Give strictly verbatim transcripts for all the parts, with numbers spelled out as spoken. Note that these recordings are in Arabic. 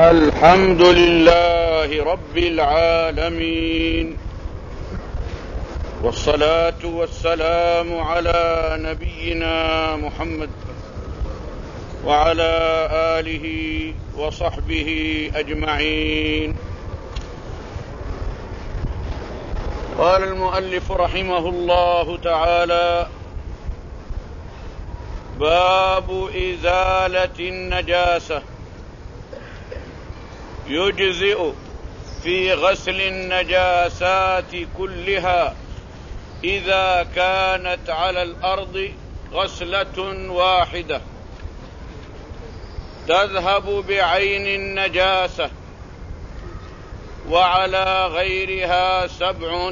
الحمد لله رب العالمين، والصلاة والسلام على نبينا محمد وعلى آله وصحبه أجمعين. قال المؤلف رحمه الله تعالى: باب إزالة النجاسة. يجزئ في غسل النجاسات كلها إذا كانت على الأرض غسلة واحدة تذهب بعين النجاسة، وعلى غيرها سبع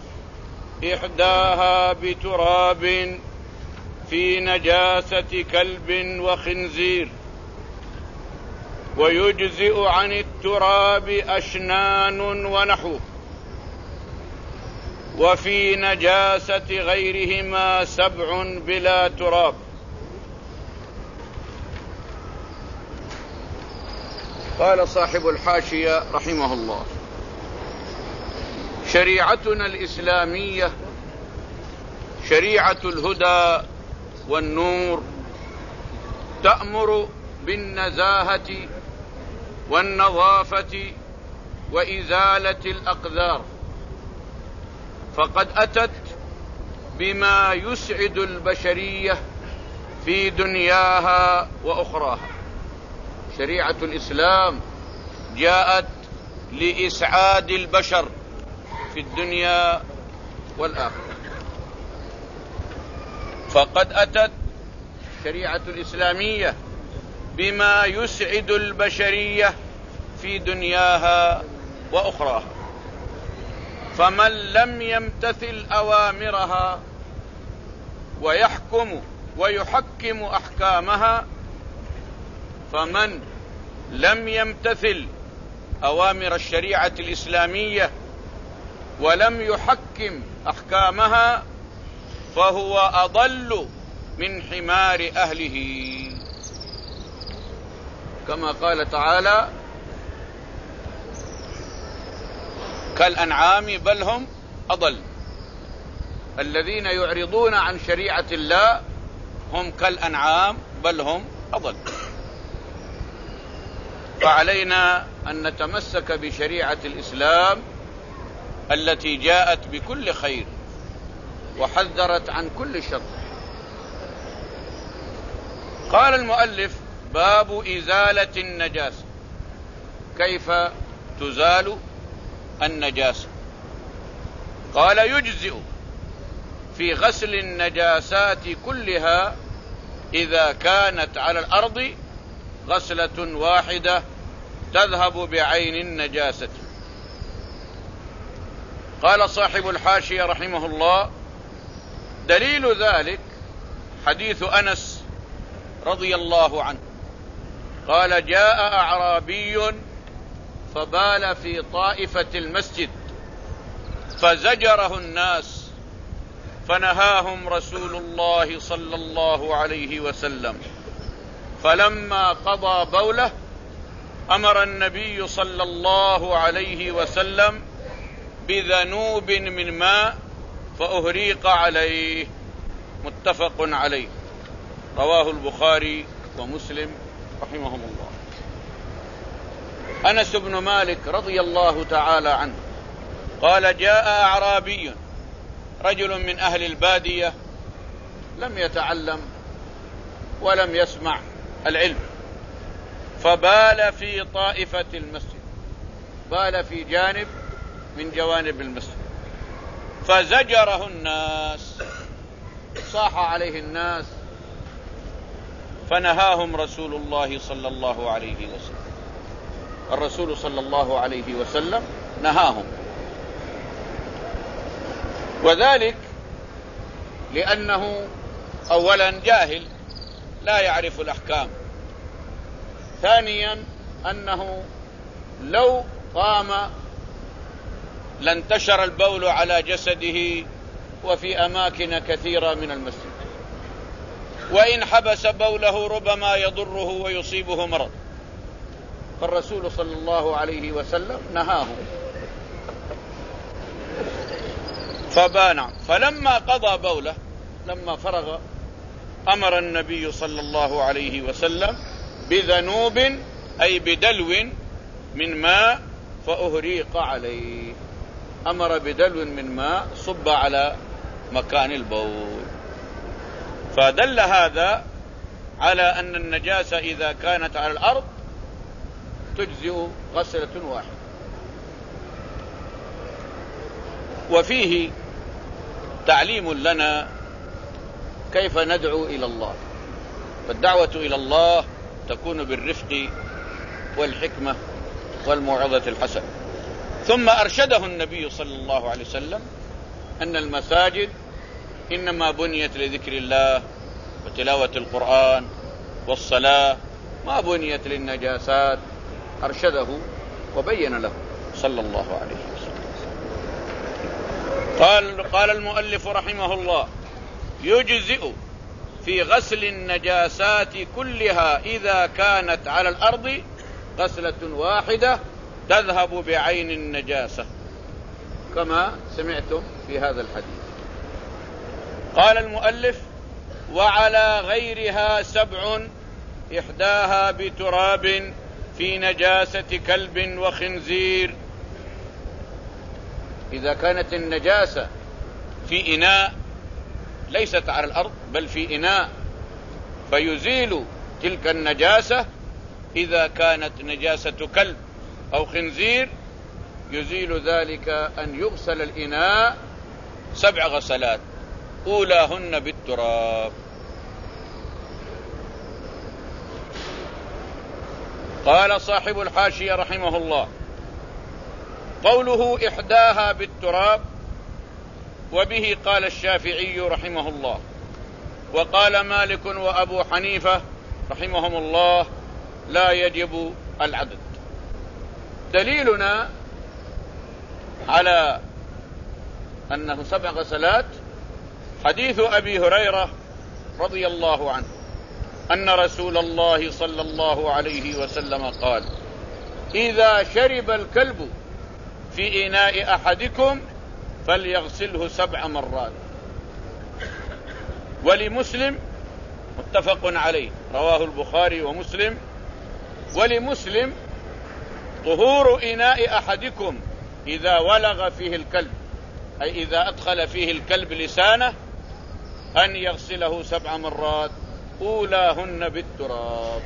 إحداها بتراب في نجاسة كلب وخنزير، ويجزئ عن التراب أشنان ونحوه، وفي نجاسة غيرهما سبع بلا تراب. قال صاحب الحاشية رحمه الله: شريعتنا الإسلامية شريعة الهدى والنور، تأمر بالنزاهة والنظافة وإزالة الأقذار، فقد أتت بما يسعد البشرية في دنياها وأخراها. شريعة الإسلام جاءت لإسعاد البشر في الدنيا والآخرة، فقد أتت الشريعة الإسلامية بما يسعد البشرية في دنياها وأخراها، فمن لم يمتثل أوامرها ويحكم ويحكم أحكامها فمن لم يمتثل أوامر الشريعة الإسلامية ولم يحكم أحكامها فهو أضل من حمار أهله، كما قال تعالى: كالأنعام بل هم أضل. الذين يعرضون عن شريعة الله هم كالأنعام بل هم أضل. فعلينا أن نتمسك بشريعة الإسلام التي جاءت بكل خير وحذرت عن كل شر. قال المؤلف: باب إزالة النجاسة. كيف تزال النجاسة؟ قال: يجزئ في غسل النجاسات كلها إذا كانت على الأرض غسلة واحدة تذهب بعين النجاسة. قال صاحب الحاشية رحمه الله: دليل ذلك حديث أنس رضي الله عنه قال: جاء أعرابي فبال في طائفة المسجد فزجره الناس، فنهاهم رسول الله صلى الله عليه وسلم، فلما قضى بوله أمر النبي صلى الله عليه وسلم بذنوب من ماء فأهريق عليه. متفق عليه، رواه البخاري ومسلم رحمهم الله. أنس بن مالك رضي الله تعالى عنه قال: جاء أعرابي، رجل من أهل البادية لم يتعلم ولم يسمع العلم، فبال في طائفة المسجد، بال في جانب من جوانب المسجد، فزجره الناس، صاح عليه الناس، فنهاهم رسول الله صلى الله عليه وسلم. الرسول صلى الله عليه وسلم نهاهم، وذلك لأنه أولا جاهل لا يعرف الأحكام، ثانيا أنه لو قام لانتشر البول على جسده وفي أماكن كثيرة من المسجد، وإن حبس بوله ربما يضره ويصيبه مرض، فالرسول صلى الله عليه وسلم نهاهم. فبان فلما قضى بوله، لما فرغ، أمر النبي صلى الله عليه وسلم بذنوب أي بدلو من ماء فأهريق عليه. أمر بدلو من ماء صب على مكان البول. فدل هذا على أن النجاسة إذا كانت على الأرض تجزئ غسلة واحدة. وفيه تعليم لنا كيف ندعو إلى الله. فالدعوة إلى الله تكون بالرفق والحكمة والموعظة الحسنة. ثم أرشده النبي صلى الله عليه وسلم أن المساجد إنما بنيت لذكر الله وتلاوة القرآن والصلاة، ما بنيت للنجاسات. أرشده وبين له صلى الله عليه وسلم. قال قال المؤلف رحمه الله: يجزئ في غسل النجاسات كلها إذا كانت على الأرض غسلة واحدة تذهب بعين النجاسة، كما سمعتم في هذا الحديث. قال المؤلف: وعلى غيرها سبع إحداها بتراب في نجاسة كلب وخنزير. إذا كانت النجاسة في إناء ليست على الأرض بل في إناء، فيزيل تلك النجاسة. إذا كانت نجاسة كلب أو خنزير يزيل ذلك أن يغسل الإناء سبع غسلات، أولاهن بالتراب. قال صاحب الحاشية رحمه الله: قوله إحداها بالتراب وبه قال الشافعي رحمه الله، وقال مالك وأبو حنيفة رحمهم الله لا يجب العدد. دليلنا على أنه سبع غسلات حديث أبي هريرة رضي الله عنه أن رسول الله صلى الله عليه وسلم قال: إذا شرب الكلب في إناء أحدكم فليغسله سبع مرات. ولمسلم متفق عليه، رواه البخاري ومسلم. ولمسلم: طهور إناء أحدكم إذا ولغ فيه الكلب، أي إذا أدخل فيه الكلب لسانه، أن يغسله سبع مرات أولاهن بالتراب.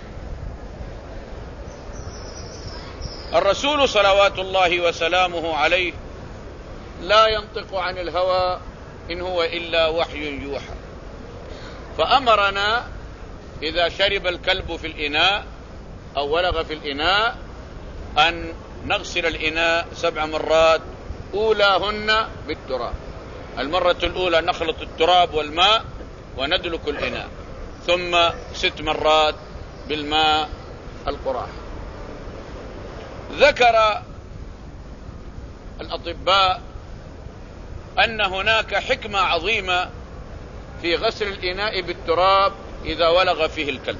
الرسول صلوات الله وسلامه عليه لا ينطق عن الهوى إن هو إلا وحي يوحى. فأمرنا إذا شرب الكلب في الإناء أو ولغ في الإناء أن نغسل الإناء سبع مرات أولاهن بالتراب. المرة الأولى نخلط التراب والماء وندلك الإناء، ثم ست مرات بالماء القراح. ذكر الأطباء أن هناك حكمة عظيمة في غسل الإناء بالتراب إذا ولغ فيه الكلب.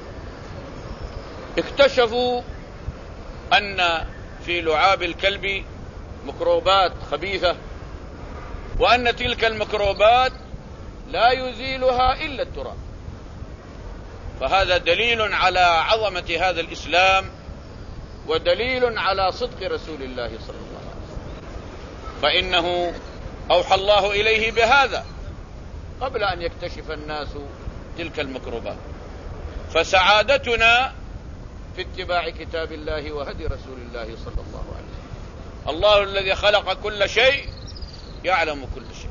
اكتشفوا أن في لعاب الكلب ميكروبات خبيثة، وأن تلك الميكروبات لا يزيلها إلا التراب. فهذا دليل على عظمة هذا الإسلام، ودليل على صدق رسول الله صلى الله عليه وسلم، فإنه أوحى الله إليه بهذا قبل أن يكتشف الناس تلك الميكروبات. فسعادتنا في اتباع كتاب الله وهدي رسول الله صلى الله عليه وسلم. الله الذي خلق كل شيء يعلم كل شيء،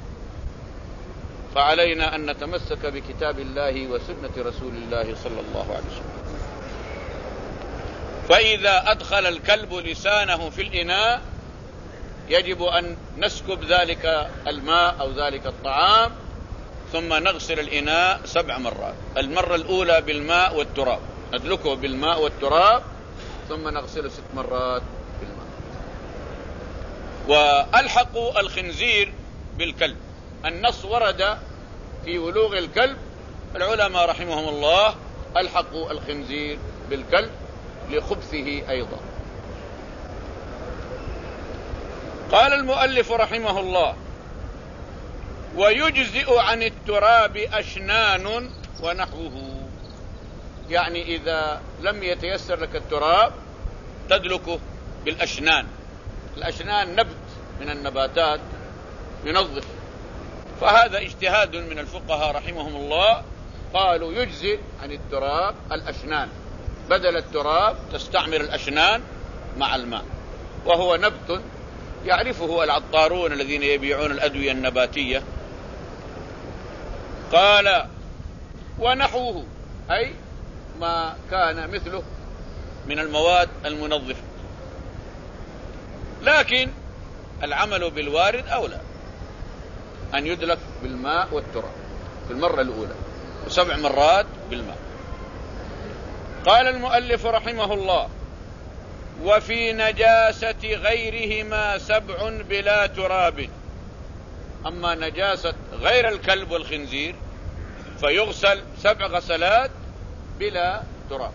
فعلينا أن نتمسك بكتاب الله وسنة رسول الله صلى الله عليه وسلم. فإذا أدخل الكلب لسانه في الإناء يجب أن نسكب ذلك الماء أو ذلك الطعام، ثم نغسل الإناء سبع مرات. المرة الأولى بالماء والتراب، ندلكه بالماء والتراب، ثم نغسله ست مرات بالماء. وألحقوا الخنزير بالكلب. النص ورد في ولوغ الكلب، العلماء رحمهم الله ألحقوا الخنزير بالكلب، لخبثه أيضا. قال المؤلف رحمه الله: ويجزئ عن التراب أشنان ونحوه. يعني إذا لم يتيسر لك التراب تدلكه بالأشنان. الأشنان نبت من النباتات ينظف، فهذا اجتهاد من الفقهاء رحمهم الله، قالوا يجزئ عن التراب الأشنان، بدل التراب تستعمل الأشنان مع الماء، وهو نبت يعرفه العطارون الذين يبيعون الأدوية النباتية. قال: ونحوه، أي ما كان مثله من المواد المنظفة، لكن العمل بالوارد أولى، أن يدلك بالماء والتراب في المرة الأولى وسبع مرات بالماء. قال المؤلف رحمه الله: وفي نجاسة غيرهما سبع بلا تراب. أما نجاسة غير الكلب والخنزير فيغسل سبع غسلات بلا تراب.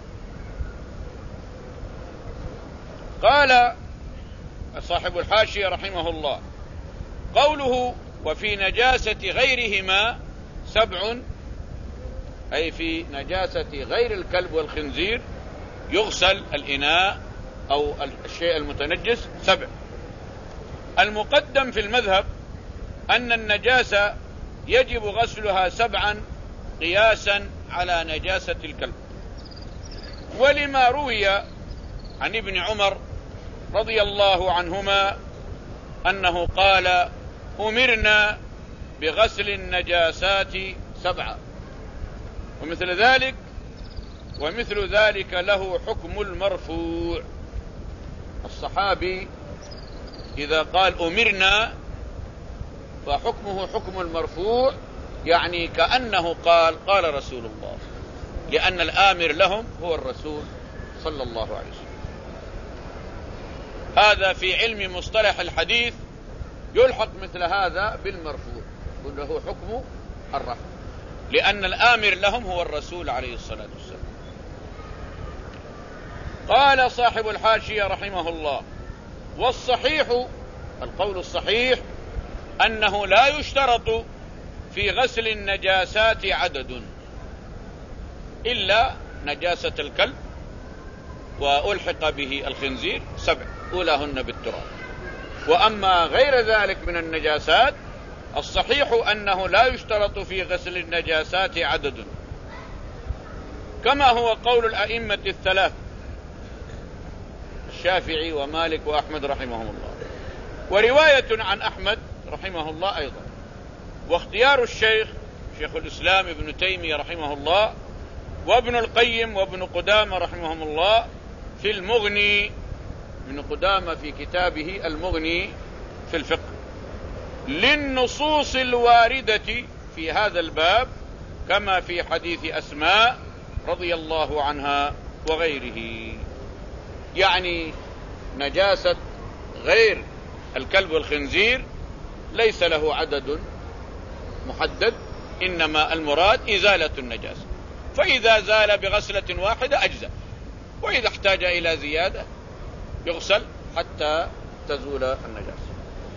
قال صاحب الحاشية رحمه الله: قوله وفي نجاسة غيرهما سبع، أي في نجاسة غير الكلب والخنزير يغسل الإناء أو الشيء المتنجس سبع. المقدم في المذهب أن النجاسة يجب غسلها سبعا قياسا على نجاسة الكلب، ولما روي عن ابن عمر رضي الله عنهما أنه قال: أمرنا بغسل النجاسات سبعة، ومثل ذلك ومثل ذلك له حكم المرفوع. الصحابي إذا قال أمرنا فحكمه حكم المرفوع، يعني كأنه قال قال رسول الله، لأن الآمر لهم هو الرسول صلى الله عليه وسلم. هذا في علم مصطلح الحديث يلحق مثل هذا بالمرفوع، وله حكم الرفع، لأن الآمر لهم هو الرسول عليه الصلاة والسلام. قال صاحب الحاشية رحمه الله: والصحيح، القول الصحيح، أنه لا يشترط في غسل النجاسات عدد إلا نجاسة الكلب، وألحق به الخنزير سبع أولاهن بالتراب. وأما غير ذلك من النجاسات الصحيح أنه لا يشترط في غسل النجاسات عدد، كما هو قول الأئمة الثلاث الشافعي ومالك وأحمد رحمهم الله، ورواية عن أحمد رحمه الله أيضا، واختيار الشيخ شيخ الإسلام ابن تيمية رحمه الله وابن القيم وابن قدامة رحمهم الله في المغني، ابن قدامة في كتابه المغني في الفقه، للنصوص الواردة في هذا الباب، كما في حديث أسماء رضي الله عنها وغيره. يعني نجاسة غير الكلب والخنزير ليس له عدد محدد، إنما المراد إزالة النجاسة، فإذا زال بغسلة واحدة أجزأ، وإذا احتاج إلى زيادة يغسل حتى تزول النجاسة.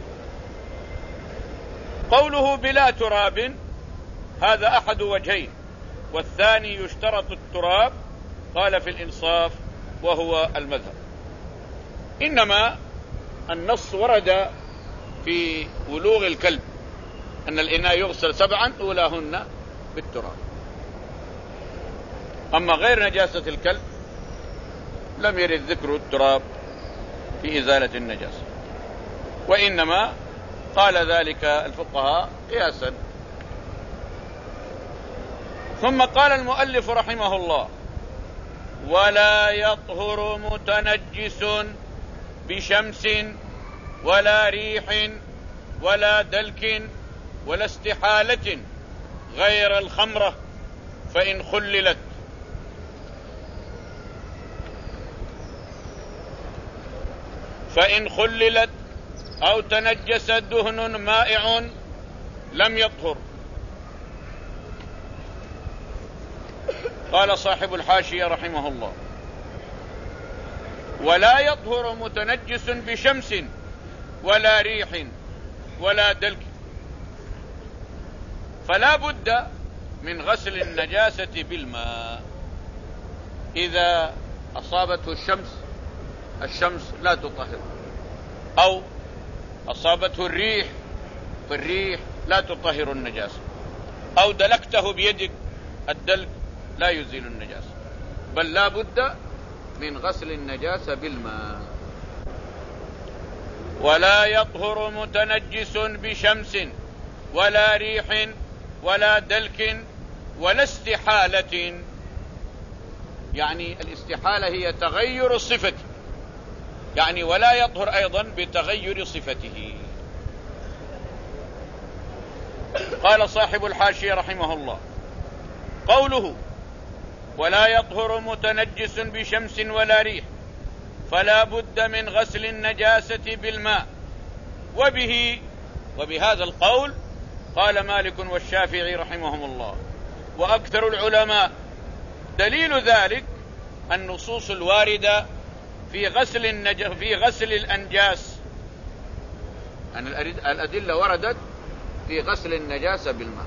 قوله بلا تراب هذا أحد وجهين، والثاني يشترط التراب، قال في الإنصاف وهو المذهب. إنما النص ورد في ولوغ الكلب أن الإناء يغسل سبعا أولاهن بالتراب. أما غير نجاسة الكلب لم يرد ذكر التراب في إزالة النجاسة، وإنما قال ذلك الفقهاء قياسا. ثم قال المؤلف رحمه الله: ولا يطهر متنجس بشمس ولا ريح ولا دلك ولا استحالة غير الخمرة، فإن خللت فإن خللت أو تنجس دهن مائع لم يطهر. قال صاحب الحاشية رحمه الله: ولا يطهر متنجس بشمس ولا ريح ولا دلك، فلا بد من غسل النجاسة بالماء. إذا أصابته الشمس الشمس لا تطهر، أو أصابته الريح فالريح لا تطهر النجاسة، أو دلكته بيدك الدلك لا يزيل النجاسة، بل لا بد من غسل النجاسة بالماء. ولا يطهر متنجس بشمس ولا ريح ولا دلك ولا استحالة. يعني الاستحالة هي تغير الصفة، يعني ولا يطهر أيضا بتغير صفته. قال صاحب الحاشية رحمه الله: قوله ولا يطهر متنجس بشمس ولا ريح فلا بد من غسل النجاسة بالماء. وبه وبهذا القول قال مالك والشافعي رحمهم الله وأكثر العلماء. دليل ذلك النصوص الواردة في غسل النج... في غسل الأنجاس، أن الأدلة وردت في غسل النجاسة بالماء.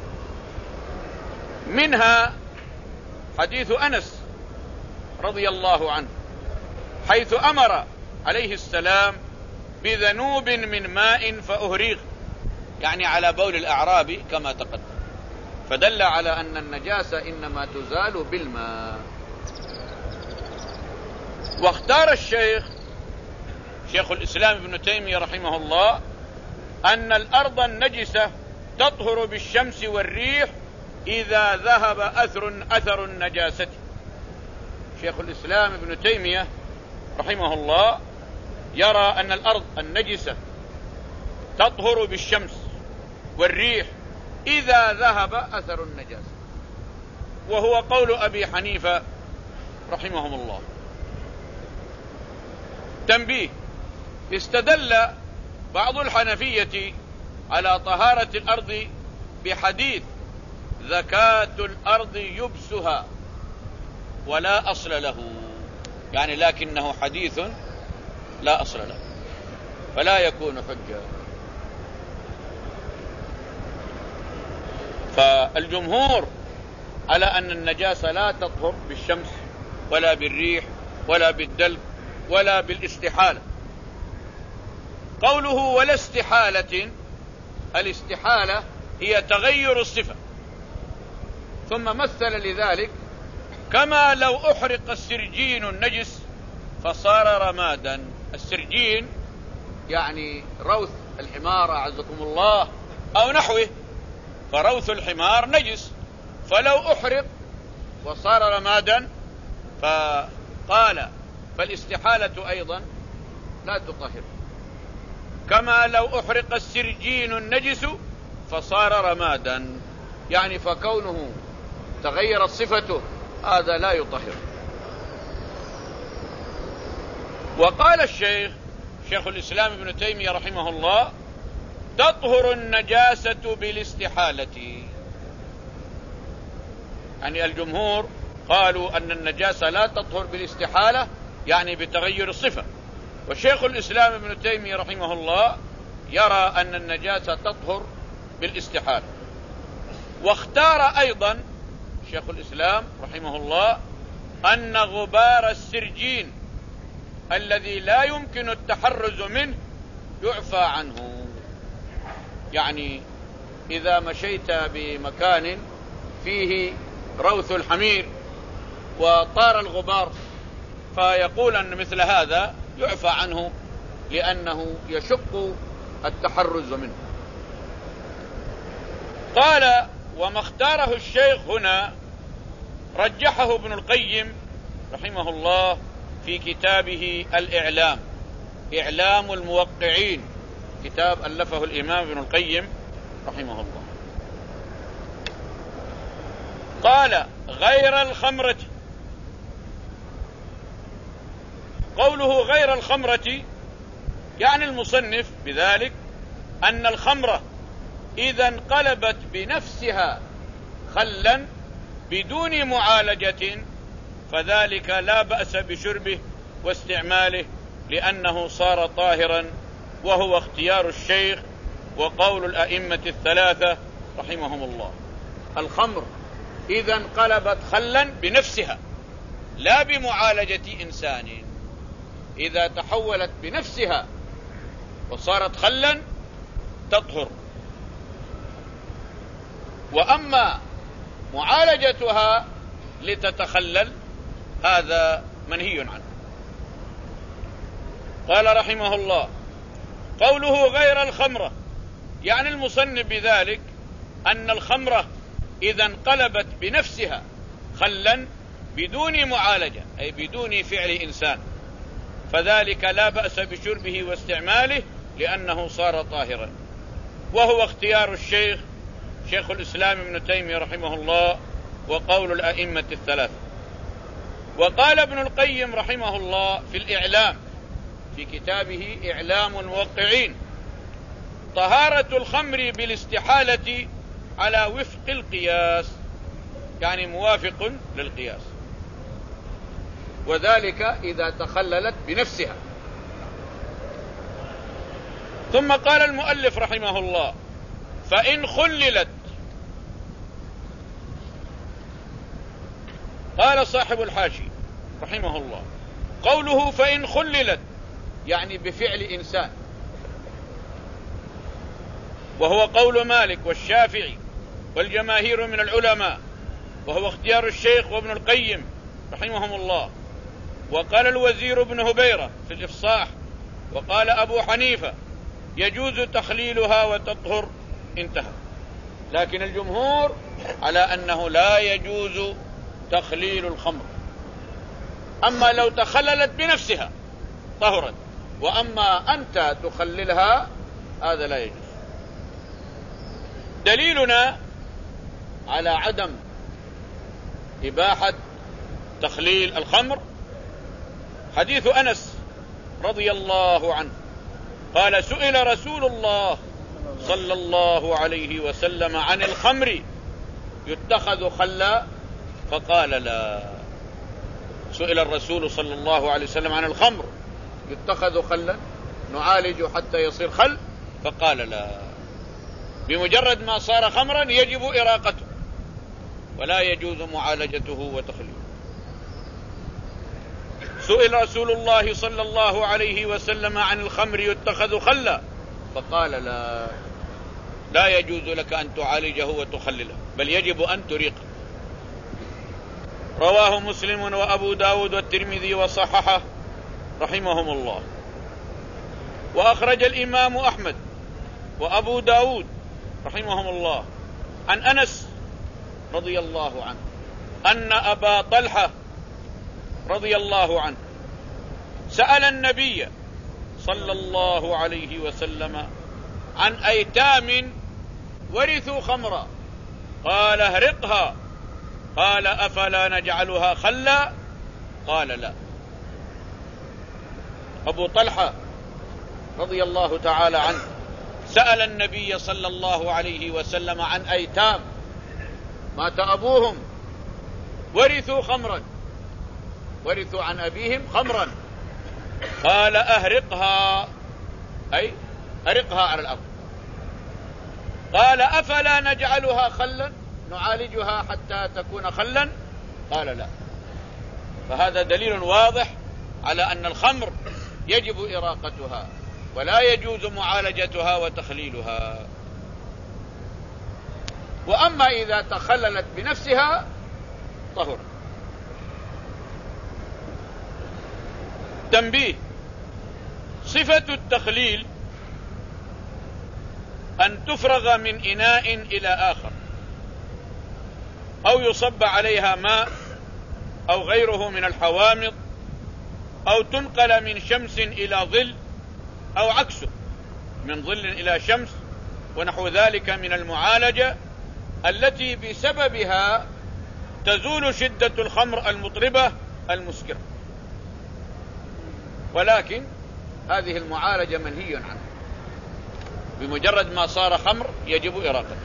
منها حديث أنس رضي الله عنه، حيث أمر عليه السلام بذنوب من ماء فأهريق، يعني على بول الأعرابي كما تقدم، فدل على أن النجاسة إنما تزال بالماء. واختار الشيخ شيخ الإسلام ابن تيمية رحمه الله أن الأرض النجسة تطهر بالشمس والريح إذا ذهب أثر أثر النجاسة. شيخ الإسلام ابن تيمية رحمه الله يرى أن الأرض النجسة تطهر بالشمس والريح إذا ذهب أثر النجاسة، وهو قول أبي حنيفة رحمهم الله. تنبيه: استدل بعض الحنفية على طهارة الأرض بحديث زكاة الأرض يبسها ولا أصل له، يعني لكنه حديث لا أصل له فلا يكون حجة. فالجمهور على أن النجاسة لا تطهر بالشمس ولا بالريح ولا بالدلك ولا بالاستحالة. قوله ولا استحالة، الاستحالة هي تغير الصفة. ثم مثل لذلك: كما لو أحرق السرجين النجس فصار رمادا. السرجين يعني روث الحمار أعزكم الله أو نحوه، فروث الحمار نجس، فلو أحرق وصار رمادا فقال فالاستحالة أيضا لا تطهر. كما لو أحرق السرجين النجس فصار رمادا، يعني فكونه تغيرت صفته هذا لا يطهر. وقال الشيخ شيخ الإسلام ابن تيمية رحمه الله: تطهر النجاسة بالاستحالة. يعني الجمهور قالوا أن النجاسة لا تطهر بالاستحالة، يعني بتغير الصفة، وشيخ الإسلام ابن تيمية رحمه الله يرى أن النجاسة تطهر بالاستحالة. واختار أيضا شيخ الإسلام رحمه الله أن غبار السرجين الذي لا يمكن التحرز منه يعفى عنه. يعني إذا مشيت بمكان فيه روث الحمير وطار الغبار، فيقول أن مثل هذا يعفى عنه لأنه يشق التحرز منه. قال: وما اختاره الشيخ هنا رجحه ابن القيم رحمه الله في كتابه الإعلام، إعلام الموقعين، كتاب ألفه الإمام ابن القيم رحمه الله. قال: غير الخمرة. قوله غير الخمرة يعني المصنف بذلك أن الخمرة إذا انقلبت بنفسها خلا بدون معالجة فذلك لا بأس بشربه واستعماله لأنه صار طاهرا، وهو اختيار الشيخ وقول الأئمة الثلاثة رحمهم الله. الخمر إذا انقلبت خلا بنفسها لا بمعالجة إنسان، إذا تحولت بنفسها وصارت خلا تطهر. وأما معالجتها لتتخلل هذا منهي عنه. قال رحمه الله: قوله غير الخمرة، يعني المصنف بذلك أن الخمرة إذا انقلبت بنفسها خلا بدون معالجة، أي بدون فعل إنسان، فذلك لا بأس بشربه واستعماله لأنه صار طاهرا، وهو اختيار الشيخ شيخ الإسلام ابن تيمية رحمه الله وقول الأئمة الثلاثة. وقال ابن القيم رحمه الله في الإعلام في كتابه إعلام الموقعين: طهارة الخمر بالاستحالة على وفق القياس، يعني موافق للقياس، وذلك إذا تخللت بنفسها. ثم قال المؤلف رحمه الله: فإن خللت. قال صاحب الحاشي رحمه الله: قوله فإن خللت يعني بفعل إنسان، وهو قول مالك والشافعي والجماهير من العلماء، وهو اختيار الشيخ وابن القيم رحمهم الله. وقال الوزير بن هبيرة في الإفصاح، وقال أبو حنيفة يجوز تخليلها وتطهر، انتهى. لكن الجمهور على أنه لا يجوز تخليل الخمر، أما لو تخللت بنفسها طهرت، وأما أنت تخللها هذا لا يجوز. دليلنا على عدم إباحة تخليل الخمر حديث أنس رضي الله عنه قال: سئل رسول الله صلى الله عليه وسلم عن الخمر يتخذ خلا، فقال لا. سئل الرسول صلى الله عليه وسلم عن الخمر يتخذ خلا نعالج حتى يصير خل، فقال لا. بمجرد ما صار خمرا يجب إراقته ولا يجوز معالجته وتخليله. سئل رسول الله صلى الله عليه وسلم عن الخمر يتخذ خلا، فقال لا، لا يجوز لك أن تعالجه وتخلله، بل يجب أن تريقه. رواه مسلم وأبو داود والترمذي وصححه رحمهم الله. وأخرج الإمام أحمد وأبو داود رحمهم الله عن أنس رضي الله عنه أن أبا طلحة رضي الله عنه سأل النبي صلى الله عليه وسلم عن أيتام ورثوا خمرا، قال: اهرقها. قال: أفلا نجعلها خلا؟ قال: لا. أبو طلحة رضي الله تعالى عنه سأل النبي صلى الله عليه وسلم عن أيتام مات أبوهم ورثوا خمرا، ورثوا عن أبيهم خمرا، قال: أهرقها، أي أرقها على الأرض. قال: أفلا نجعلها خلا، نعالجها حتى تكون خلا؟ قال: لا. فهذا دليل واضح على أن الخمر يجب إراقتها ولا يجوز معالجتها وتخليلها. وأما إذا تخللت بنفسها طهر. تنبيه: صفة التخليل أن تفرغ من إناء إلى آخر، أو يصب عليها ماء أو غيره من الحوامض، أو تنقل من شمس إلى ظل، أو عكسه من ظل إلى شمس، ونحو ذلك من المعالجة التي بسببها تزول شدة الخمر المطربة المسكرة. ولكن هذه المعالجة منهي عنها، بمجرد ما صار خمر يجب إراقته.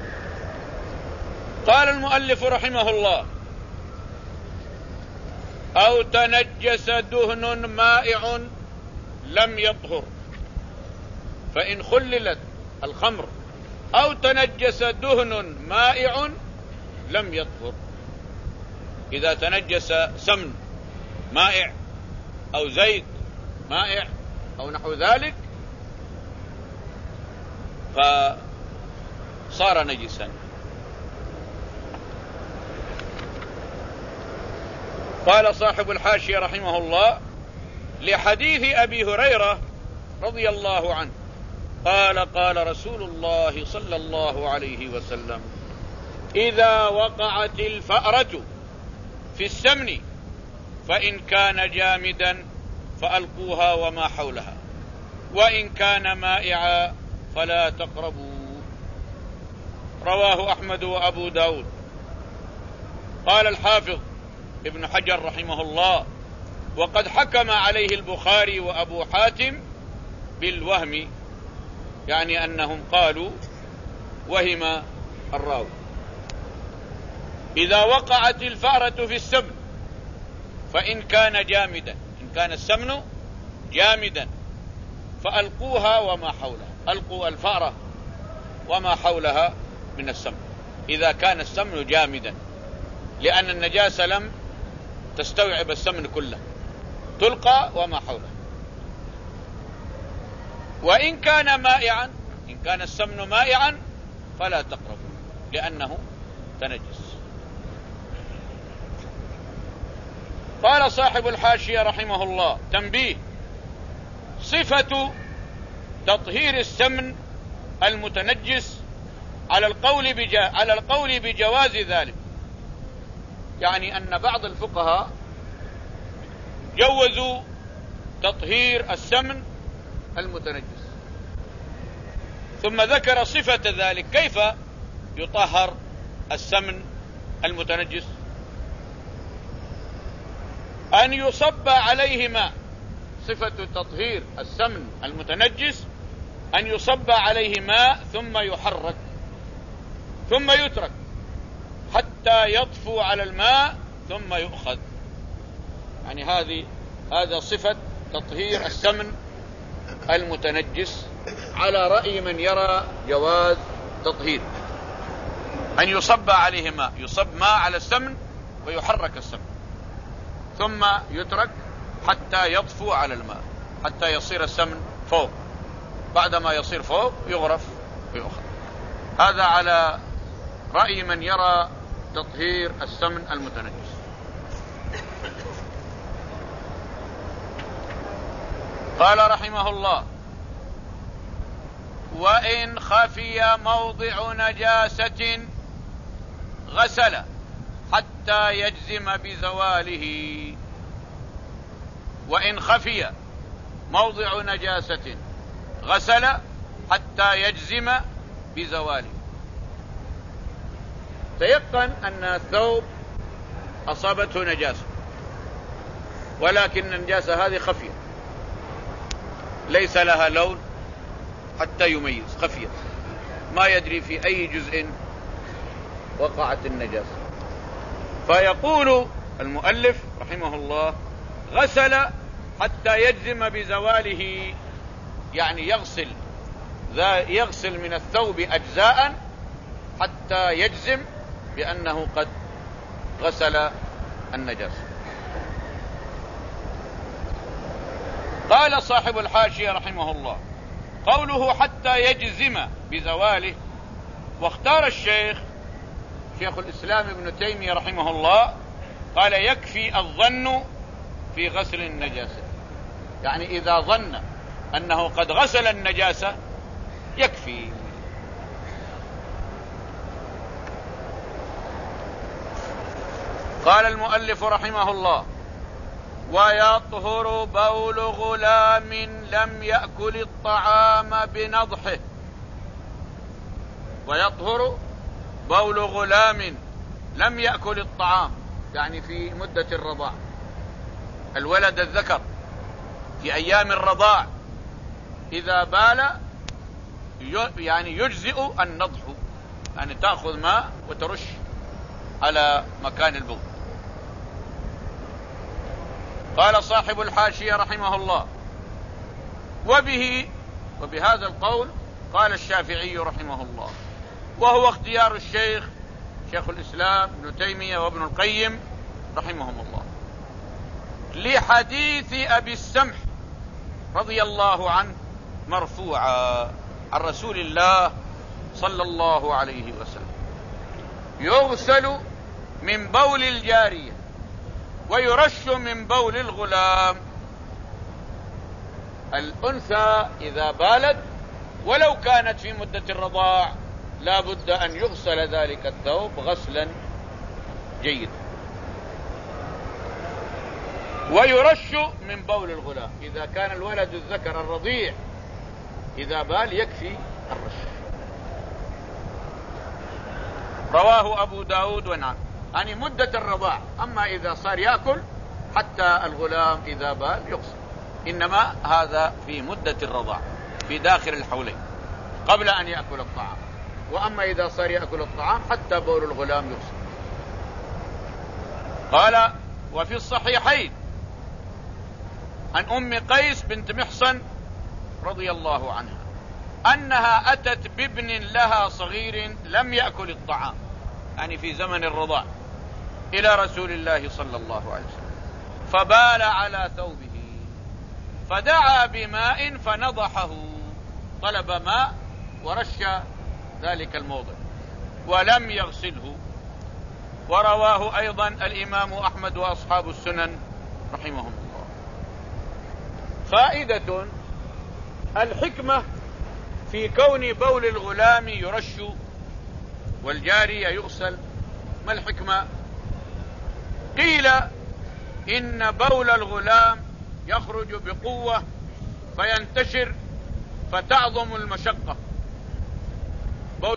قال المؤلف رحمه الله: أو تنجس دهن مائع لم يطهر. فإن خللت الخمر أو تنجس دهن مائع لم يطهر. إذا تنجس سمن مائع أو زيت مائع أو نحو ذلك فصار نجسا. قال صاحب الحاشية رحمه الله: لحديث أبي هريرة رضي الله عنه قال: قال رسول الله صلى الله عليه وسلم: إذا وقعت الفأرة في السمن فإن كان جامدا فألقوها وما حولها، وإن كان مائعا فلا تقربوا. رواه أحمد وأبو داود. قال الحافظ ابن حجر رحمه الله: وقد حكم عليه البخاري وأبو حاتم بالوهم، يعني أنهم قالوا وهم الراوي. إذا وقعت الفأرة في السمن فإن كان جامدا، إن كان السمن جامدا فألقوها وما حولها، ألقوا الفأرة وما حولها من السمن إذا كان السمن جامدا، لأن النجاسة لم تستوعب السمن كله، تلقى وما حولها. وإن كان مائعا، إن كان السمن مائعا فلا تقربوا لأنه تنجس. قال صاحب الحاشية رحمه الله: تنبيه: صفة تطهير السمن المتنجس على القول بجا... على القول بجواز ذلك، يعني أن بعض الفقهاء جوزوا تطهير السمن المتنجس، ثم ذكر صفة ذلك، كيف يطهر السمن المتنجس؟ أن يصب عليه ماء. صفة تطهير السمن المتنجس أن يصب عليه ماء ثم يحرك ثم يترك حتى يطفو على الماء ثم يؤخذ. يعني هذه هذا صفة تطهير السمن المتنجس على رأي من يرى جواز تطهير، أن يصب عليه ماء، يصب ماء على السمن ويحرك السمن ثم يترك حتى يطفو على الماء، حتى يصير السمن فوق، بعدما يصير فوق يغرف ويؤخذ. هذا على رأي من يرى تطهير السمن المتنجس. قال رحمه الله: وإن خفي موضع نجاسة غسل حتى يجزم بزواله. وإن خفي موضع نجاسة غسل حتى يجزم بزواله. تيقن أن الثوب أصابته نجاسة، ولكن النجاسة هذه خفية ليس لها لون حتى يميز، خفية ما يدري في أي جزء وقعت النجاسة. فيقول المؤلف رحمه الله: غسل حتى يجزم بزواله، يعني يغسل يغسل من الثوب أجزاء حتى يجزم بأنه قد غسل النجاسة. قال صاحب الحاشية رحمه الله: قوله حتى يجزم بزواله، واختار الشيخ شيخ الإسلام ابن تيمية رحمه الله قال: يكفي الظن في غسل النجاسة، يعني إذا ظن أنه قد غسل النجاسة يكفي. قال المؤلف رحمه الله: ويطهر بول غلام لم يأكل الطعام بنضحه. ويطهر بول غلام لم يأكل الطعام، يعني في مدة الرضاع، الولد الذكر في أيام الرضاع إذا بال يعني يجزئ النضح، يعني تأخذ ماء وترش على مكان البول. قال صاحب الحاشية رحمه الله: وبه وبهذا القول قال الشافعي رحمه الله، وهو اختيار الشيخ شيخ الإسلام ابن تيمية وابن القيم رحمهم الله، لحديث أبي السمح رضي الله عنه مرفوعا عن رسول الله صلى الله عليه وسلم: يغسل من بول الجارية ويرش من بول الغلام. الأنثى إذا بالت ولو كانت في مدة الرضاع لا بد أن يغسل ذلك الثوب غسلا جيدا. ويرش من بول الغلام، إذا كان الولد الذكر الرضيع إذا بال يكفي الرش. رواه أبو داود ونعم، يعني مدة الرضاع. أما إذا صار يأكل حتى الغلام إذا بال يغسل، إنما هذا في مدة الرضاع في داخل الحولين قبل أن يأكل الطعام. وأما إذا صار يأكل الطعام حتى بول الغلام يغسل. قال: وفي الصحيحين عن أم قيس بنت محصن رضي الله عنها أنها أتت بابن لها صغير لم يأكل الطعام، يعني في زمن الرضاع، إلى رسول الله صلى الله عليه وسلم، فبال على ثوبه فدعا بماء فنضحه، طلب ماء ورش ذلك الموضع ولم يغسله. ورواه أيضا الإمام أحمد وأصحاب السنن رحمهم الله. فائدة: الحكمة في كون بول الغلام يرش والجارية يغسل. ما الحكمة؟ قيل إن بول الغلام يخرج بقوة فينتشر فتعظم المشقة،